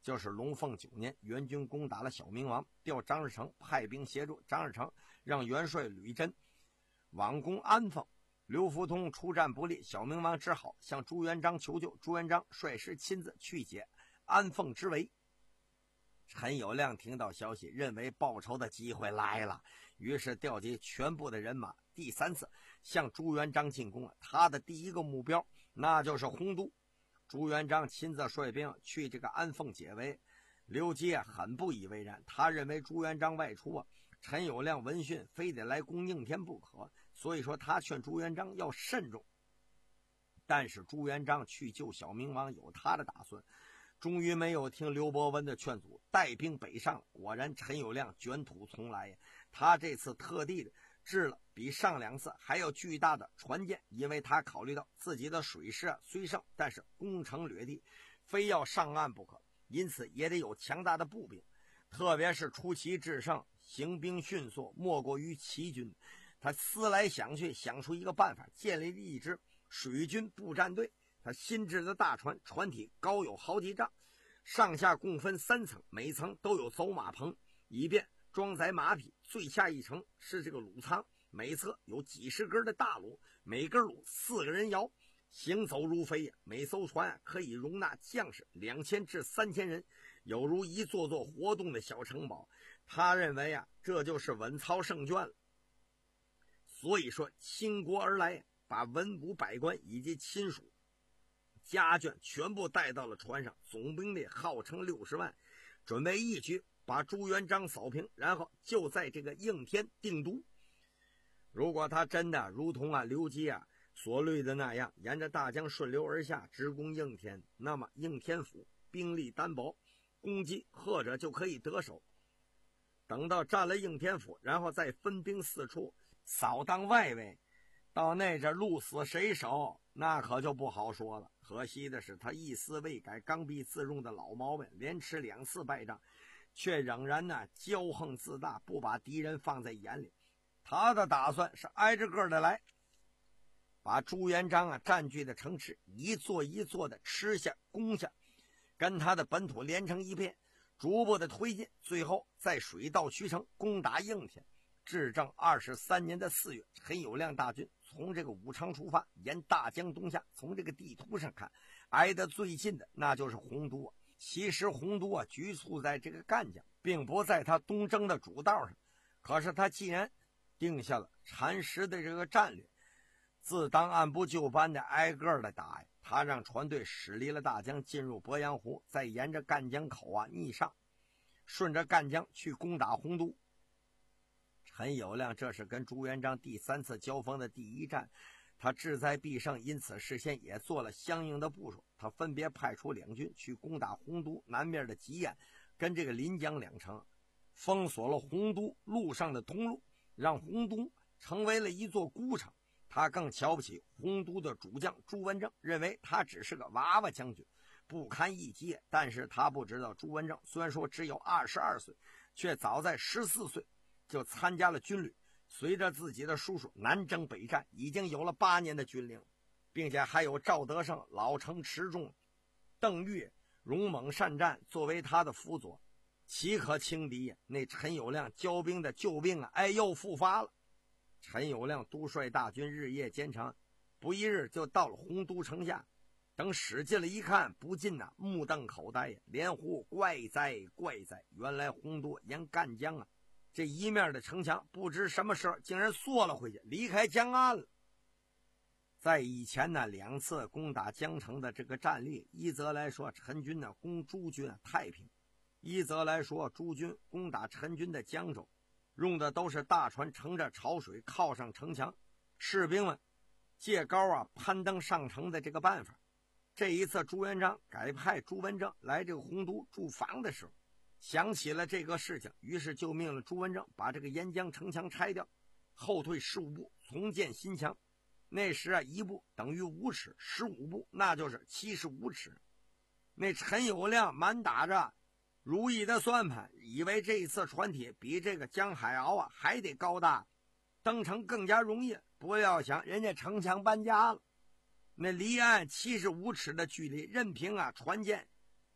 就是龙凤九年，元军攻打了小明王，调张士诚派兵协助。张士诚让元帅吕真往攻安凤，刘福通出战不利，小明王只好向朱元璋求救。朱元璋率师亲自去解安凤之围。陈友谅听到消息，认为报仇的机会来了，于是调集全部的人马，第三次向朱元璋进攻。他的第一个目标那就是洪都。朱元璋亲自率兵去这个安凤解围，刘基很不以为然，他认为朱元璋外出啊，陈友谅闻讯非得来攻应天不可，所以说他劝朱元璋要慎重。但是朱元璋去救小明王有他的打算，终于没有听刘伯温的劝阻，带兵北上。果然陈友谅卷土重来，他这次特地的制了比上两次还要巨大的船舰，因为他考虑到自己的水师啊虽胜，但是攻城掠地，非要上岸不可，因此也得有强大的步兵，特别是出奇制胜、行兵迅速，莫过于齐军。他思来想去，想出一个办法，建立了一支水军步战队。他新制的大船，船体高有好几丈，上下共分三层，每层都有走马棚，以便装载马匹。最下一层是这个橹舱，每侧有几十根的大橹，每根橹四个人摇，行走如飞呀。每艘船可以容纳将士两千至三千人，有如一座座活动的小城堡。他认为啊，这就是稳操胜券了。所以说，倾国而来，把文武百官以及亲属家眷全部带到了船上，总兵力号称六十万，准备一举把朱元璋扫平，然后就在这个应天定都。如果他真的如同啊刘基啊所虑的那样，沿着大江顺流而下，直攻应天，那么应天府兵力单薄，攻击或者就可以得手。等到占了应天府，然后再分兵四处扫荡外围，到那这鹿死谁手，那可就不好说了。可惜的是，他一丝未改刚愎自用的老毛病，连吃两次败仗，却仍然呢骄横自大，不把敌人放在眼里。他的打算是挨着个的来，把朱元璋啊占据的城池一座一座的吃下攻下，跟他的本土连成一片，逐步的推进，最后在水到渠成攻打应天。至正二十三年的四月，陈友谅大军从这个武昌出发，沿大江东下。从这个地图上看，挨得最近的那就是洪都啊。其实洪都啊局促在这个赣江，并不在他东征的主道上。可是他既然定下了蚕食的这个战略，自当按部就班的挨个的打呀。他让船队驶离了大江，进入鄱阳湖，再沿着赣江口啊逆上，顺着赣江去攻打洪都。陈友谅这是跟朱元璋第三次交锋的第一战，他志在必胜，因此事先也做了相应的部署。他分别派出两军去攻打洪都南面的吉堰跟这个临江两城，封锁了洪都路上的通路，让洪都成为了一座孤城。他更瞧不起洪都的主将朱文正，认为他只是个娃娃将军，不堪一击。但是他不知道，朱文正虽然说只有二十二岁，却早在十四岁就参加了军旅，随着自己的叔叔南征北战，已经有了八年的军龄，并且还有赵德胜、老成持重、邓岳勇猛善战作为他的辅佐，岂可轻敌呀？那陈友谅交兵的救兵啊，哎，又复发了。陈友谅督率大军日夜兼程，不一日就到了洪都城下。等使进了一看，不禁呐、啊、目瞪口呆呀，连呼怪哉怪哉！原来洪都沿赣江啊这一面的城墙不知什么时候竟然缩了回去，离开江岸了。在以前呢两次攻打江城的这个战例，一则来说陈军呢攻朱军啊太平，一则来说朱军攻打陈军的江州，用的都是大船乘着潮水靠上城墙，士兵们借高啊攀登上城的这个办法。这一次朱元璋改派朱文正来这个洪都驻防的时候，想起了这个事情，于是就命了朱文正把这个沿江城墙拆掉，后退十五步，重建新墙。那时啊，一步等于五尺，十五步那就是七十五尺。那陈友谅满打着如意的算盘，以为这一次船体比这个江海鳌啊还得高大，登城更加容易。不要想人家城墙搬家了，那离岸七十五尺的距离，任凭啊船舰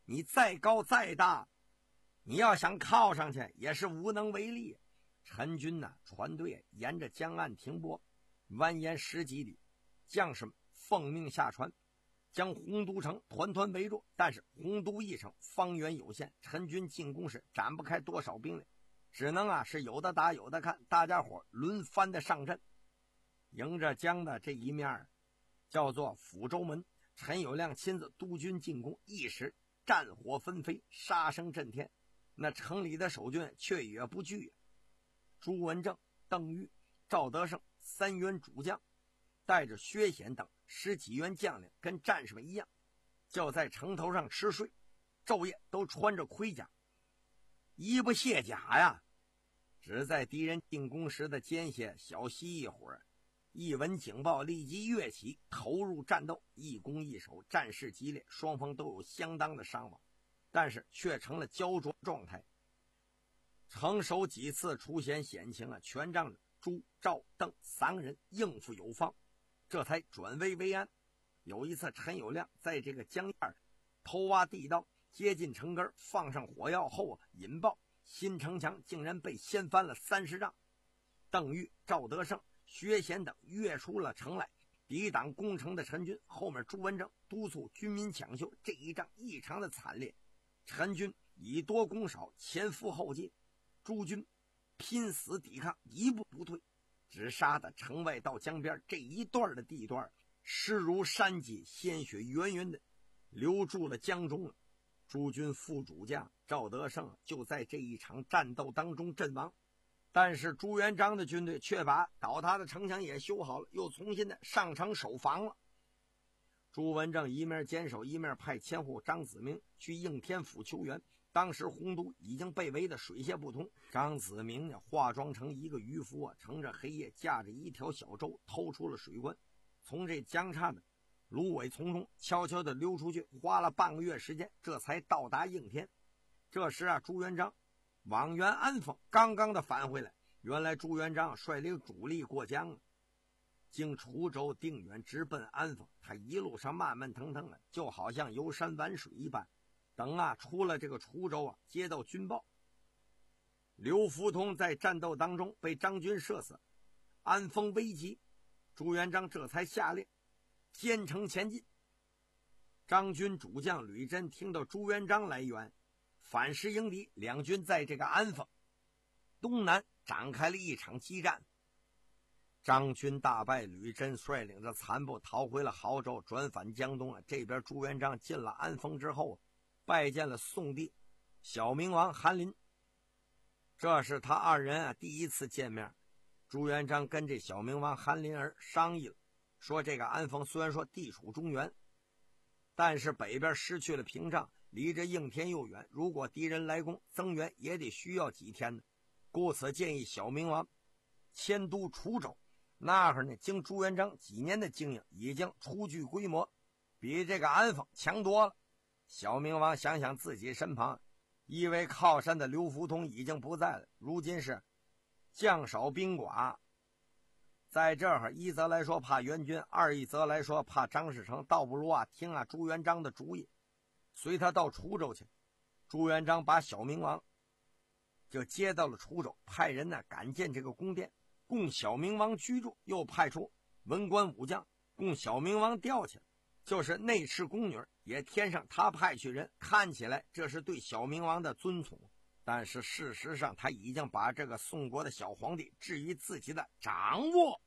你再高再大，你要想靠上去也是无能为力。陈军呢、啊，船队沿着江岸停泊，蜿蜒十几里，将士们奉命下船，将洪都城团团围住。但是洪都一城方圆有限，陈军进攻时展不开多少兵力，只能啊是有的打有的看，大家伙轮番的上阵。迎着江的这一面叫做抚州门，陈友谅亲自督军进攻，一时战火纷飞，杀声震天。那城里的守军却也不惧、啊、朱文正、邓玉、赵德胜三员主将带着薛显等十几员将领，跟战士们一样，就在城头上吃睡，昼夜都穿着盔甲，一不卸甲呀。只在敌人进攻时的间歇小息一会儿，一闻警报立即跃起，投入战斗，一攻一守，战事激烈，双方都有相当的伤亡，但是却成了焦灼状态。城守几次出现险情啊，全仗着朱、赵、邓三个人应付有方，这才转危为安。有一次陈友谅在这个江沿偷挖地道，接近城根，放上火药后啊，引爆新城墙竟然被掀翻了三十丈。邓玉、赵德胜、薛显等跃出了城来，抵挡攻城的陈军。后面朱文正督促军民抢救，这一仗异常的惨烈。陈军以多攻少，前赴后继，朱军拼死抵抗，一步不退，只杀的城外到江边这一段的地段湿如山脊，鲜血源源的流注了江中了。朱军副主将赵德胜就在这一场战斗当中阵亡。但是朱元璋的军队却把倒塌的城墙也修好了，又重新的上城守防了。朱文正一面坚守，一面派千户张子明去应天府求援。当时洪都已经被围得水泄不通，张子明呢化妆成一个渔夫啊，乘着黑夜驾着一条小舟偷出了水关，从这江岔的芦苇丛中悄悄地溜出去，花了半个月时间，这才到达应天。这时啊，朱元璋往援安丰刚刚的返回来，原来朱元璋率领主力过江了，经滁州、定远直奔安丰。他一路上慢慢腾腾的，就好像游山玩水一般。等啊出了这个滁州啊，接到军报，刘福通在战斗当中被张军射死，安丰危急，朱元璋这才下令兼程前进。张军主将吕真听到朱元璋来援，反师迎敌，两军在这个安丰东南展开了一场激战。张军大败，吕真率领着残部逃回了亳州，转返江东了。这边朱元璋进了安丰之后，拜见了宋帝小明王韩林，这是他二人啊第一次见面。朱元璋跟这小明王韩林儿商议了，说这个安丰虽然说地处中原，但是北边失去了屏障，离着应天又远，如果敌人来攻，增援也得需要几天呢。故此建议小明王迁都滁州。那会儿呢，经朱元璋几年的经营，已经初具规模，比这个安丰强多了。小明王想想自己身旁一位靠山的刘福通已经不在了，如今是将少兵寡，在这儿一则来说怕援军，二一则来说怕张士诚，倒不如啊听啊朱元璋的主意，随他到滁州去。朱元璋把小明王就接到了滁州，派人呢赶建这个宫殿供小明王居住，又派出文官武将供小明王调去，就是内侍宫女也添上他派去人，看起来这是对小明王的尊崇，但是事实上他已经把这个宋国的小皇帝置于自己的掌握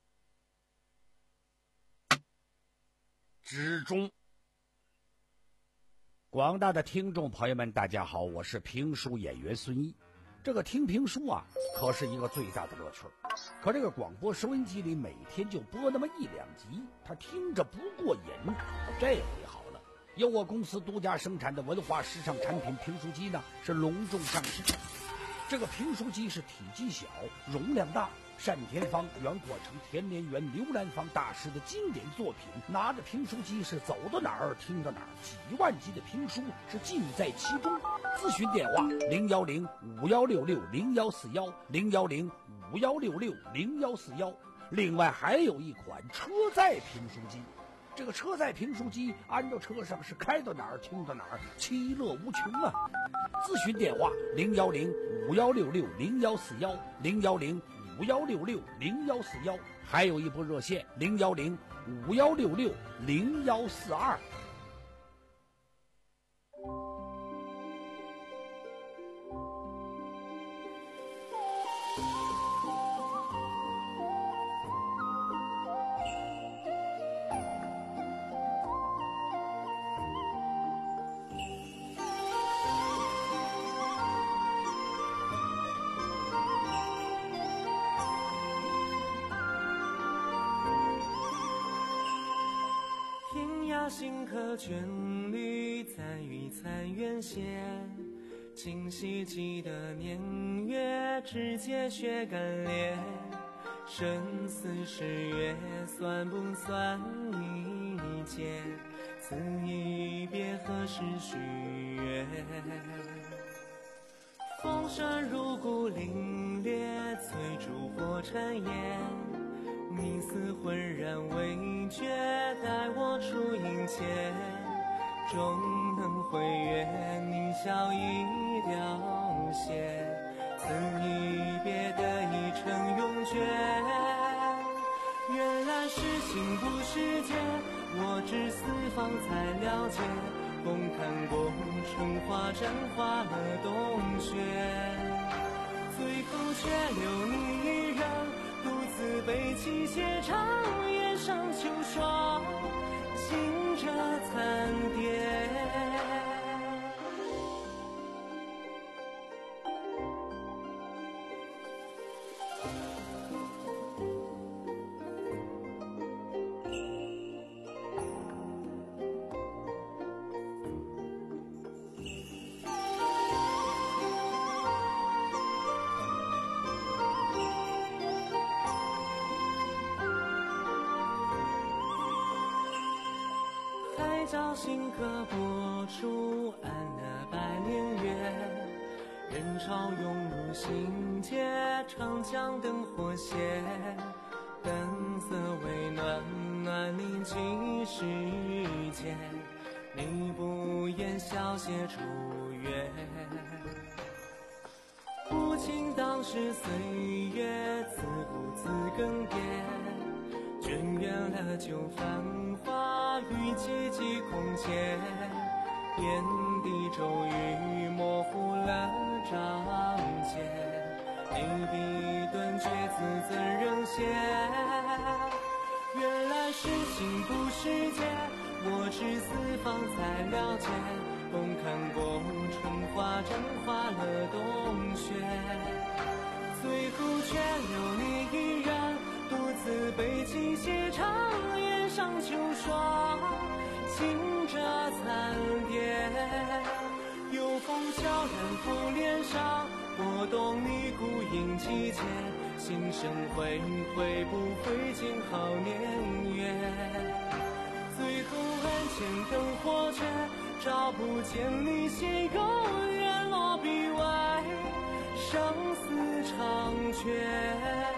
之中。 广大的听众朋友们大家好，我是评书演员孙一。这个听评书啊可是一个最大的乐趣，可这个广播收音机里每天就播那么一两集，他听着不过瘾。这回好了，由我公司独家生产的文化时尚产品评书机呢是隆重上市。这个评书机是体积小，容量大，单田芳、袁国成、田连元、刘兰芳大师的经典作品，拿着评书机是走到哪儿听到哪儿，几万集的评书是尽在其中。咨询电话零幺零五幺六六零幺四幺零幺零五幺六六零幺四幺。另外还有一款车载评书机， 这个车载评书机安到车上是开到哪儿听到哪儿，其乐无穷啊！咨询电话零幺零五幺六六零幺四幺零幺零五幺六六零幺四幺，还有一部热线零幺零五幺六六零幺四二。 行客眷侣在于残垣闲，今夕记得年月，只见血干裂。生死誓约，算不算一劫？此一别，何时许约？风霜如故凛冽，催逐火缠烟。你似浑然未觉，待我出营前，终能会约，你笑意凋谢，此一别的一程永绝。原来是心不是劫，我至四方才了解，共看过春花绽花了冬雪，最后却留你一人，独自背起斜长夜上秋霜，醒着残蝶。叫新歌播出，暗了百年月，人潮涌入心间，长江灯火歇，灯色微暖，暖凝几世间，你不言笑颉楚月，不经当时岁月，自顾自更迭，眷恋了旧繁华，与寂寂空间，遍地骤雨模糊了章节，你笔顿却字怎仍写？原来是心不是劫，我至四方才了解，共看过春花绽花了冬雪，最后却留你一人，独自背起斜长夜上秋霜，醒着残蝶。有风悄然拂脸上，拨动你孤影凄切，心生悔，会不会尽好年月？最后案前灯火却照不见你心永远落笔外，生死长缺。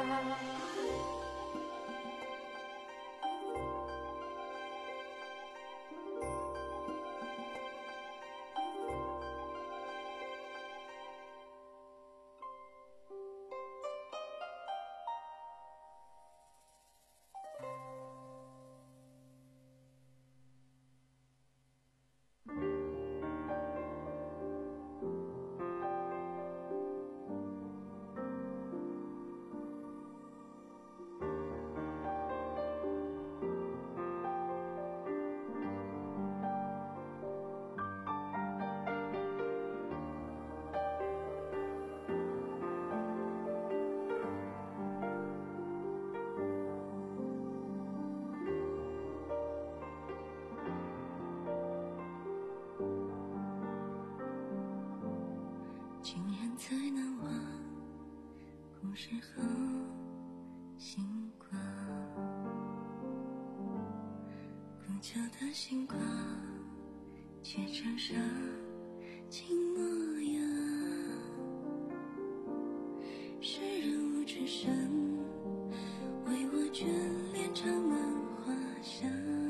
竟然在难忘故事后星光，孤寂的星光却沾上情模样，世人无知深为我眷恋长门花香。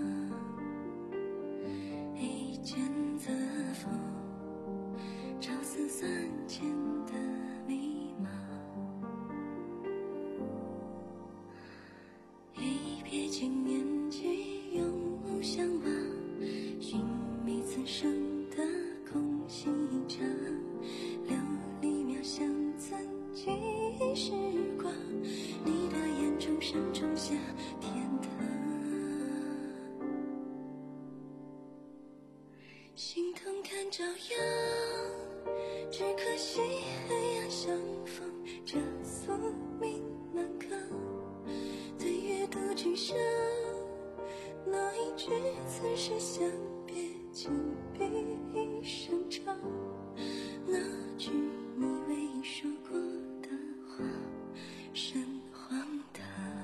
笑，那一句曾是相别紧闭一声长，那句你唯一说过的话甚荒唐。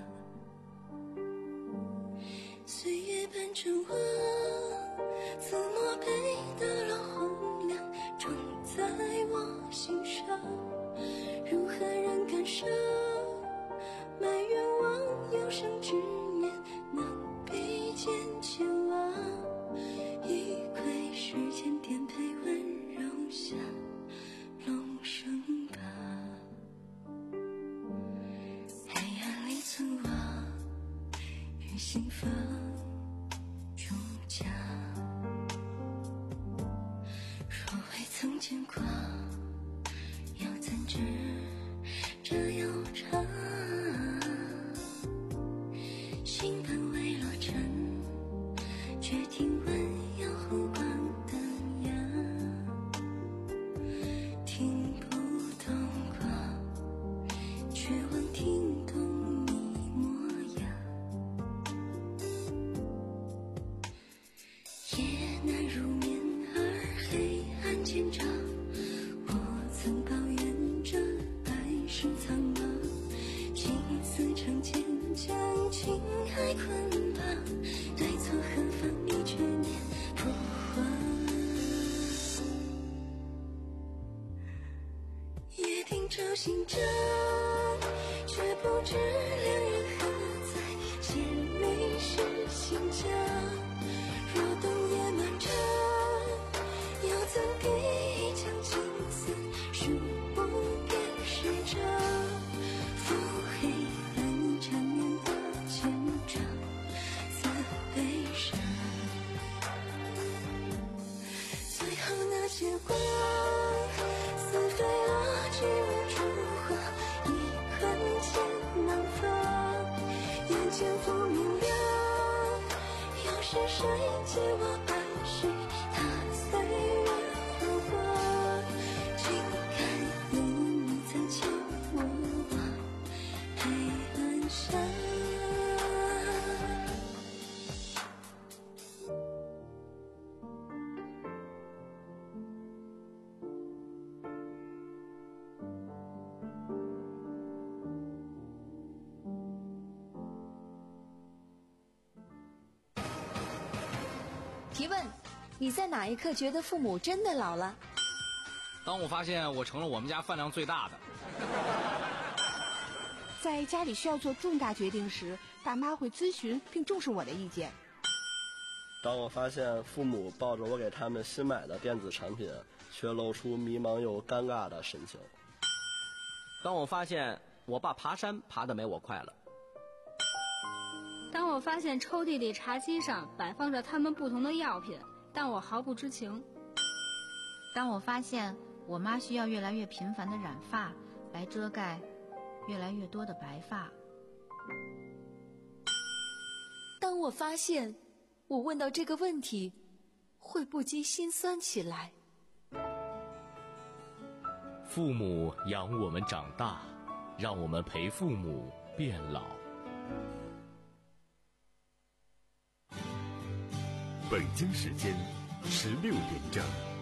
岁月般转忘，字墨被打了洪亮，种在我心上，如何人感伤？埋怨望有生之年能比肩前往，一窥世间颠沛温柔下龙生吧。黑暗里存亡与心房主角，若未曾见过，又怎知这悠长？心般未落尘，却听闻摇湖光灯芽，听不懂过，却望听懂你模样。夜难入眠而黑暗渐长，我曾抱怨这爱是苍茫，几次成茧将情爱捆绑，对错何方你却念不忘。约定照心章，却不知两人何在，千里是新疆。若冬夜漫长，又怎比一江青丝数不遍时长？腹黑暗缠绵的千丈，自悲伤。最后那些光，似飞落去无处话，一痕千难放。眼前浮明亮，又是谁借我安息他岁月浮华？请看你你曾牵我往黑暗下。 提问：你在哪一刻觉得父母真的老了？ 当我发现我成了我们家饭量最大的。 在家里需要做重大决定时，爸妈会咨询并重视我的意见。 当我发现父母抱着我给他们新买的电子产品，却露出迷茫又尴尬的神情。 当我发现我爸爬山爬得没我快了。 当我发现抽屉里茶几上摆放着他们不同的药品，但我毫不知情。 当我发现我妈需要越来越频繁的染发来遮盖越来越多的白发。 当我发现我问到这个问题会不禁心酸起来。 父母养我们长大，让我们陪父母变老。北京时间十六点整。